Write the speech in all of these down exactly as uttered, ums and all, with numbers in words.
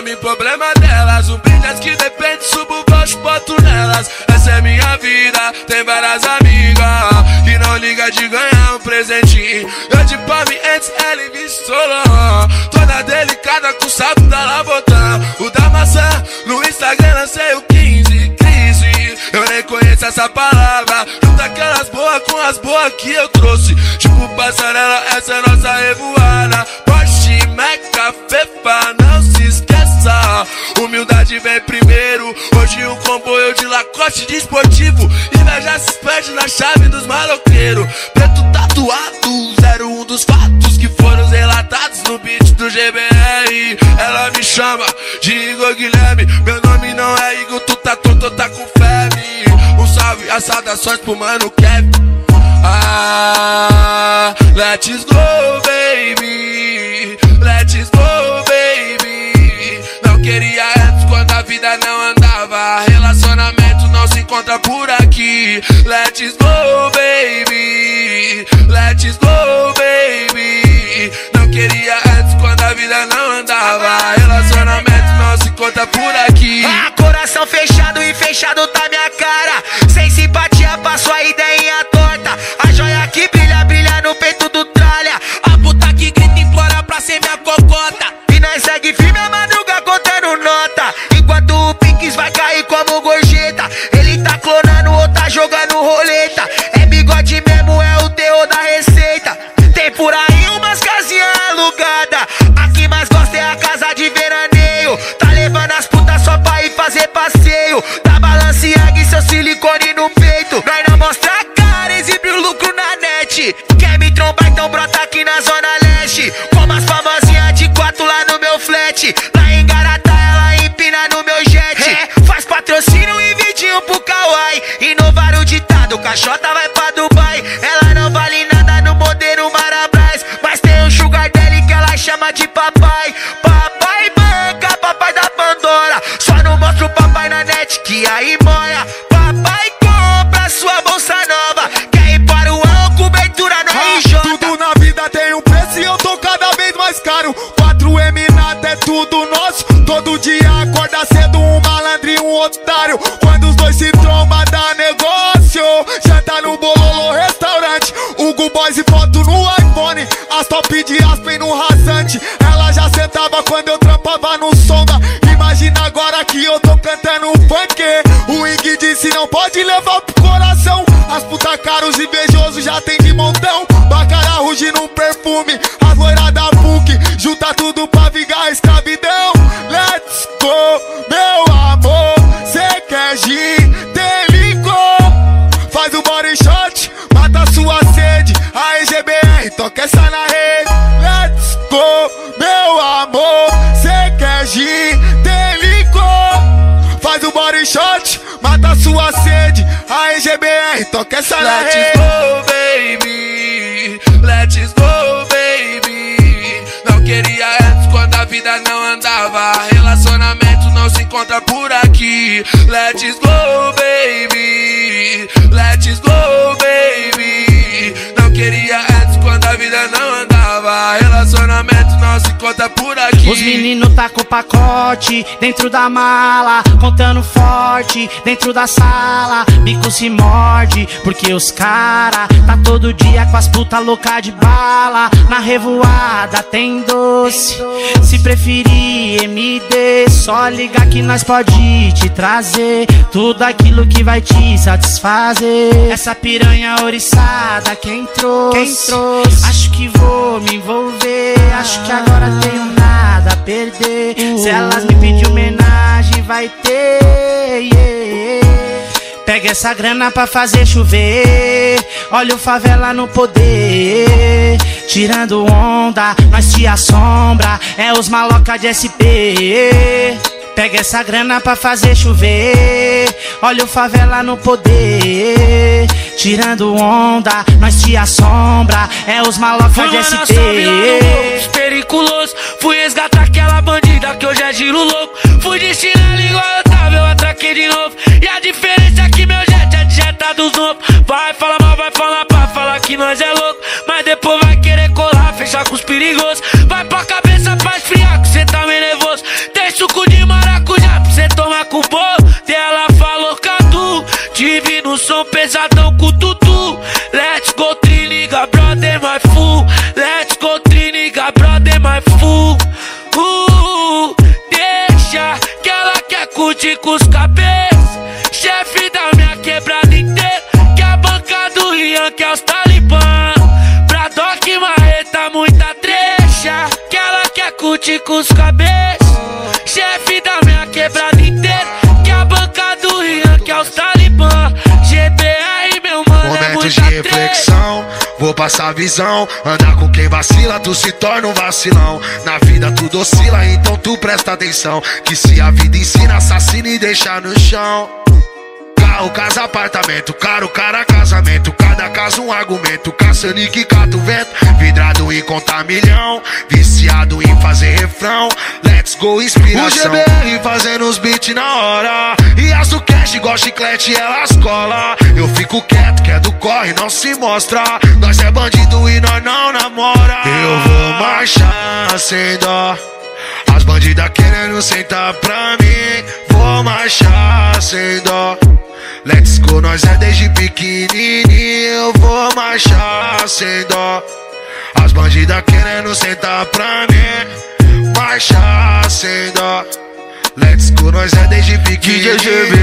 some, problema delas. Um brilhas que depende, subo, baixo, boto nelas. Essa é minha vida, tem várias amigas que não liga de ganhar um presentinho. Eu de palme antes, ela em Solon, toda delicada com o sapo da Labotã. O da maçã, no Instagram lancei o quinze, crise. Eu nem conheço essa palavra. Junta aquelas boas com as boas que eu trouxe. Tipo passarela, essa é nossa revoada. Porsche, Meca, Fefa, não se esqueça. Humildade vem primeiro. Hoje um comboio de Lacoste desportivo. Inveja se perde na chave dos maloqueiros. Preto tatuado, zero um dos fatos que foram relatados no beat do G B R. Ela me chama de Igor Guilherme. Meu nome não é Igor, tu tá tonto, tá com febre. Um salve, as saudações pro mano Kevin. Ah, let's go, baby. Let's go, baby. Não queria antes quando a vida não andava. Relacionamento não se encontra por aqui. Let's go, baby. Let's go, baby. Não queria antes quando a vida não andava. Relacionamento não se encontra por aqui. Ah, coração fechado e fechado tá minha cara. Sem simpatia, passo a ideinha torta. A joia que brilha, brilha no peito do tralha. A puta que grita implora pra ser minha cocota. E nós segue firme a madruga contando nota. Enquanto o Pinks vai cair como gorjeta. Ele tá clonando ou tá jogando roleta. É bigode mesmo, é o terror da receita. Tem por aí umas casinhas alugadas. A que mais gosta é a casa de veraneio. Tá levando as putas só pra ir fazer passeio. Da Balenciaga e seu silicone no peito. Nós não mostra a cara, exibe o lucro na net. Quer me trombar, então brota aqui na zona leste. Como as famosinhas de quatro lá no meu flat. Lá em Garatá ela empina no meu jet. É, faz patrocínio e vidinho pro Kawaii. Inovar o ditado, caixota vai pra Dubai. Ela não vale nada no modelo Marabras. Mas tem um sugar daddy que ela chama de papai. Papai banca, papai da Pandora. Só não mostra o papai na net que aí moia. Papai compra sua bolsa nova. Quer ir para o ano, cobertura no R J. Tudo na vida tem um preço e eu tô cada vez mais caro. quatro M nada é tudo nosso. Todo dia acorda cedo um malandro e um otário. Quando os dois se trombam dá negócio. Janta no Bololô restaurante. Hugo Boys e foto no iPhone. As top de Aspen no rasante. Ela já sentava quando eu trampava no Sonda. Imagina agora que eu tô cantando funk. O Ig disse não pode levar pro coração. As puta caros invejosos já tem de montão. Bacara ruge num perfume. As loiras da P U C junta tudo pra vingar a escravidão. Let's go, meu amor. Cê quer gin, tem licor. Faz o body shot, mata sua sede. A E G B R, toca essa na rede. Let's go, meu amor. Cê quer gin, tem licor. Faz o body shot, mata sua sede. A E G B R, toca essa na rede. Let's go, baby. Let's go, baby. Não queria antes quando a vida não andava. Relacionamento não se encontra por aqui. Let's go, baby. Let's go, baby. Não queria antes quando a vida não andava. Relacionamento não se encontra por aqui. Os meninos tá com o pacote dentro da mala, contando forte dentro da sala. Bico se morde porque os cara tá todo dia com as puta louca de bala. Na revoada tem doce, se preferir M D, só ligar que nós pode te trazer tudo aquilo que vai te satisfazer. Essa piranha oriçada quem trouxe, quem trouxe? Acho que vou me envolver, acho que agora tenho nada a perder. Se elas me pedir homenagem vai ter, yeah. Pega essa grana pra fazer chover. Olha o favela no poder. Tirando onda, nós te assombra. É os maloca de S P. Pega essa grana pra fazer chover. Olha o favela no poder. Tirando onda, nós te assombra. É os maloca de S P. Periculoso, fui resgatar aquela bandida que hoje é giro louco. Fui de chinelo igual eu tava, eu atraquei de novo. E a diferença é que meu jet é de jeta dos novos. Vai falar mal, vai falar pra falar que nós é louco. Mas depois vai querer colar, fechar com os perigosos. Vai pra cabeça pra esfriar que cê tá meio nervoso. Tem suco Violão pesadão com tutu. Let's go, triniga, brother, my fool. Let's go, triniga, brother, my fool. Uh, deixa que ela quer curtir com os cabeças. Chefe da minha quebrada inteira. Que a banca do Rian, que é os talibã. Pra Doc Marreta, muita trecha. Que ela quer curtir com os cabeças. Chefe da minha quebrada inteira. Que a banca do Rian, que é os talibã. G B R, meu mano, Momentos é muita de reflexão, vou passar a visão. Andar com quem vacila, tu se torna um vacilão. Na vida tudo oscila, então tu presta atenção. Que se a vida ensina, assassina e deixa no chão. Carro, casa, apartamento, caro, cara, casamento. Cada caso um argumento, caçando que cata o vento. Vidrado em contar milhão, viciado em fazer refrão. Let's go, inspiração. O G B R fazendo os beats na hora. E as do cash igual chiclete, elas cola. Eu fico quieto, que é do corre, não se mostra. Nós é bandido e nós não namora. Eu vou marchar sem dó. As bandidas querendo sentar pra mim. Vou marchar sem dó. Let's go, nós é desde pequenininho. Eu vou marchar sem dó. As bandidas querendo sentar pra mim. Marchar sem dó. Let's go, nós é desde pequenininho. D J G B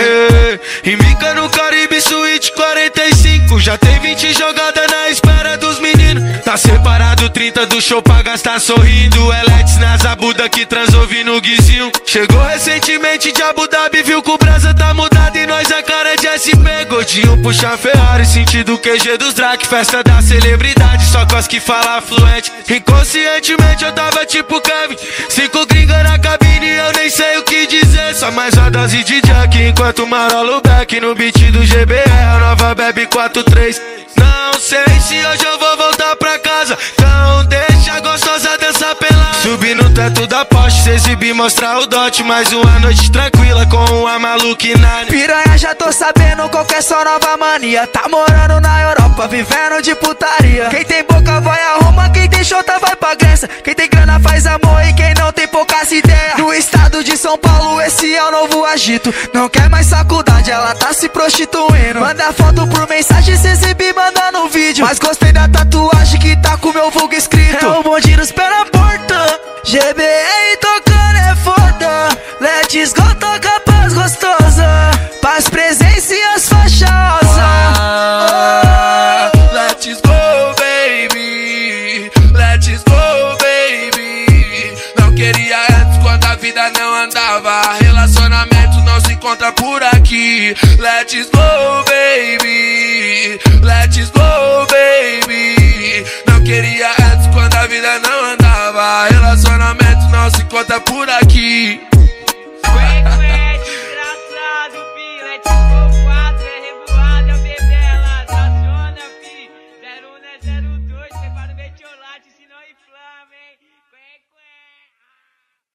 R e Mica no Caribe Suíte quarenta e cinco. Já tem vinte jogadas na espera dos meninos. Tá separado trinta do show pra gastar sorrindo. É Let's na Zabuda que transou no guizinho. Chegou recentemente de Abu Dhabi, viu que o brasa tá mudado e nós a cara de S P. Gordinho puxa Ferrari, sentido Q G dos Drac. Festa da celebridade, só cos que fala fluente. Inconscientemente eu tava tipo Kevin. Cinco gringas na cabine, eu nem sei o que dizer. Só mais uma dose de Jack, enquanto marolo back no beat do G B R, a nova bebe quatro três. Não sei se hoje eu vou voltar pra casa, então deixa a gostosa dançar pelada. Subir no teto da Porsche, se exibir, mostrar o dote. Mais uma noite tranquila com uma maluquinada. Piranha, já tô sabendo qual que é sua nova mania. Tá morando na Europa, vivendo de putaria. Quem tem boca vai a Roma, quem tem chota vai pra Grécia. Quem tem grana faz amor e quem não tem poucas ideias. No estado de São Paulo esse é o novo agito. Não quer mais faculdade, ela tá se prostituindo. Manda foto por mensagem, se exibir, manda no vídeo. Mas gostei da tatuagem que tá com meu vulgo escrito. É o bonde nos pé na porta. G B R tocando é foda. Let's go, toca paz gostosa. Paz, presença e as faixas ah, oh. Let's go, baby. Let's go, baby. Não queria antes quando a vida não andava. Relacionamento não se encontra por aqui. Let's go, baby.